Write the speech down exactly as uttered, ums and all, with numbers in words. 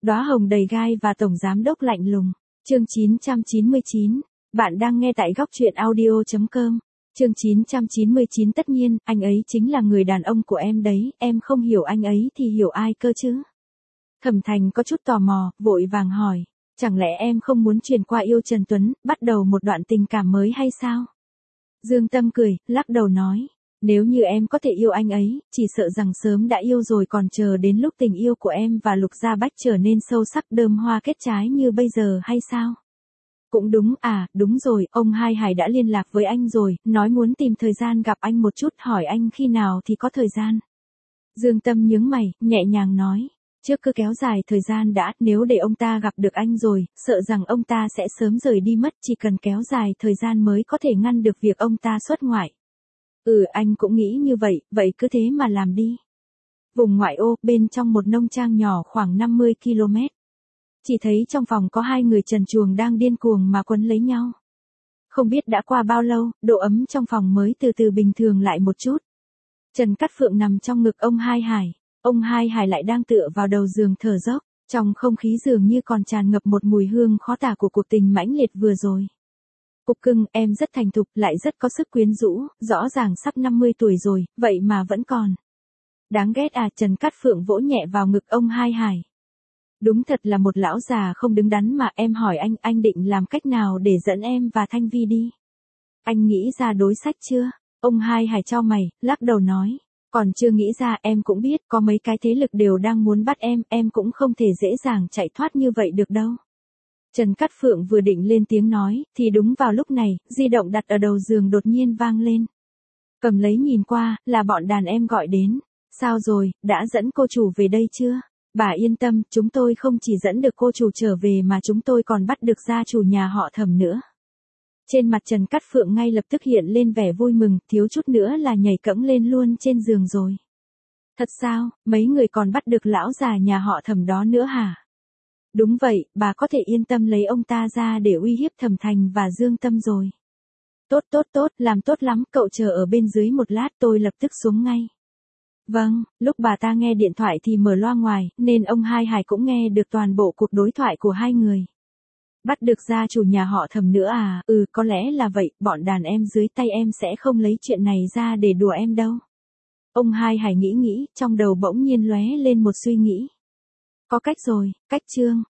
Đóa hồng đầy gai và tổng giám đốc lạnh lùng. Chương chín trăm chín mươi chín. Bạn đang nghe tại góc truyện audio chấm com. Chương chín trăm chín mươi chín. Tất nhiên, anh ấy chính là người đàn ông của em đấy, em không hiểu anh ấy thì hiểu ai cơ chứ? Thẩm Thành có chút tò mò, vội vàng hỏi. Chẳng lẽ em không muốn chuyển qua yêu Trần Tuấn, bắt đầu một đoạn tình cảm mới hay sao? Dương Tâm cười, lắc đầu nói. Nếu như em có thể yêu anh ấy, chỉ sợ rằng sớm đã yêu rồi, còn chờ đến lúc tình yêu của em và Lục Gia Bách trở nên sâu sắc đơm hoa kết trái như bây giờ hay sao? Cũng đúng, à, đúng rồi, ông Hai Hải đã liên lạc với anh rồi, nói muốn tìm thời gian gặp anh một chút, hỏi anh khi nào thì có thời gian. Dương Tâm nhướng mày, nhẹ nhàng nói. Trước cứ kéo dài thời gian đã, nếu để ông ta gặp được anh rồi, sợ rằng ông ta sẽ sớm rời đi mất, chỉ cần kéo dài thời gian mới có thể ngăn được việc ông ta xuất ngoại. Ừ, anh cũng nghĩ như vậy, vậy cứ thế mà làm đi. Vùng ngoại ô, bên trong một nông trang nhỏ khoảng năm mươi ki lô mét. Chỉ thấy trong phòng có hai người trần truồng đang điên cuồng mà quấn lấy nhau. Không biết đã qua bao lâu, độ ấm trong phòng mới từ từ bình thường lại một chút. Trần Cát Phượng nằm trong ngực ông Hai Hải. Ông Hai Hải lại đang tựa vào đầu giường thở dốc, trong không khí dường như còn tràn ngập một mùi hương khó tả của cuộc tình mãnh liệt vừa rồi. Cục cưng, em rất thành thục, lại rất có sức quyến rũ, rõ ràng sắp năm mươi tuổi rồi, vậy mà vẫn còn. Đáng ghét à, Trần Cát Phượng vỗ nhẹ vào ngực ông Hai Hải. Đúng thật là một lão già không đứng đắn mà, em hỏi anh, anh định làm cách nào để dẫn em và Thanh Vi đi? Anh nghĩ ra đối sách chưa? Ông Hai Hải chau mày, lắc đầu nói. Còn chưa nghĩ ra, em cũng biết có mấy cái thế lực đều đang muốn bắt em, em cũng không thể dễ dàng chạy thoát như vậy được đâu. Trần Cát Phượng vừa định lên tiếng nói, thì đúng vào lúc này, di động đặt ở đầu giường đột nhiên vang lên. Cầm lấy nhìn qua, là bọn đàn em gọi đến. Sao rồi, đã dẫn cô chủ về đây chưa? Bà yên tâm, chúng tôi không chỉ dẫn được cô chủ trở về mà chúng tôi còn bắt được gia chủ nhà họ Thẩm nữa. Trên mặt Trần Cát Phượng ngay lập tức hiện lên vẻ vui mừng, thiếu chút nữa là nhảy cẫng lên luôn trên giường rồi. Thật sao, mấy người còn bắt được lão già nhà họ Thẩm đó nữa hả? Đúng vậy, bà có thể yên tâm lấy ông ta ra để uy hiếp Thẩm Thành và Dương Tâm rồi. Tốt tốt tốt, làm tốt lắm, cậu chờ ở bên dưới một lát, tôi lập tức xuống ngay. Vâng, lúc bà ta nghe điện thoại thì mở loa ngoài, nên ông Hai Hải cũng nghe được toàn bộ cuộc đối thoại của hai người. Bắt được gia chủ nhà họ Thẩm nữa à? Ừ, có lẽ là vậy, bọn đàn em dưới tay em sẽ không lấy chuyện này ra để đùa em đâu. Ông Hai Hải nghĩ nghĩ, trong đầu bỗng nhiên lóe lên một suy nghĩ. Có cách rồi, cách chương.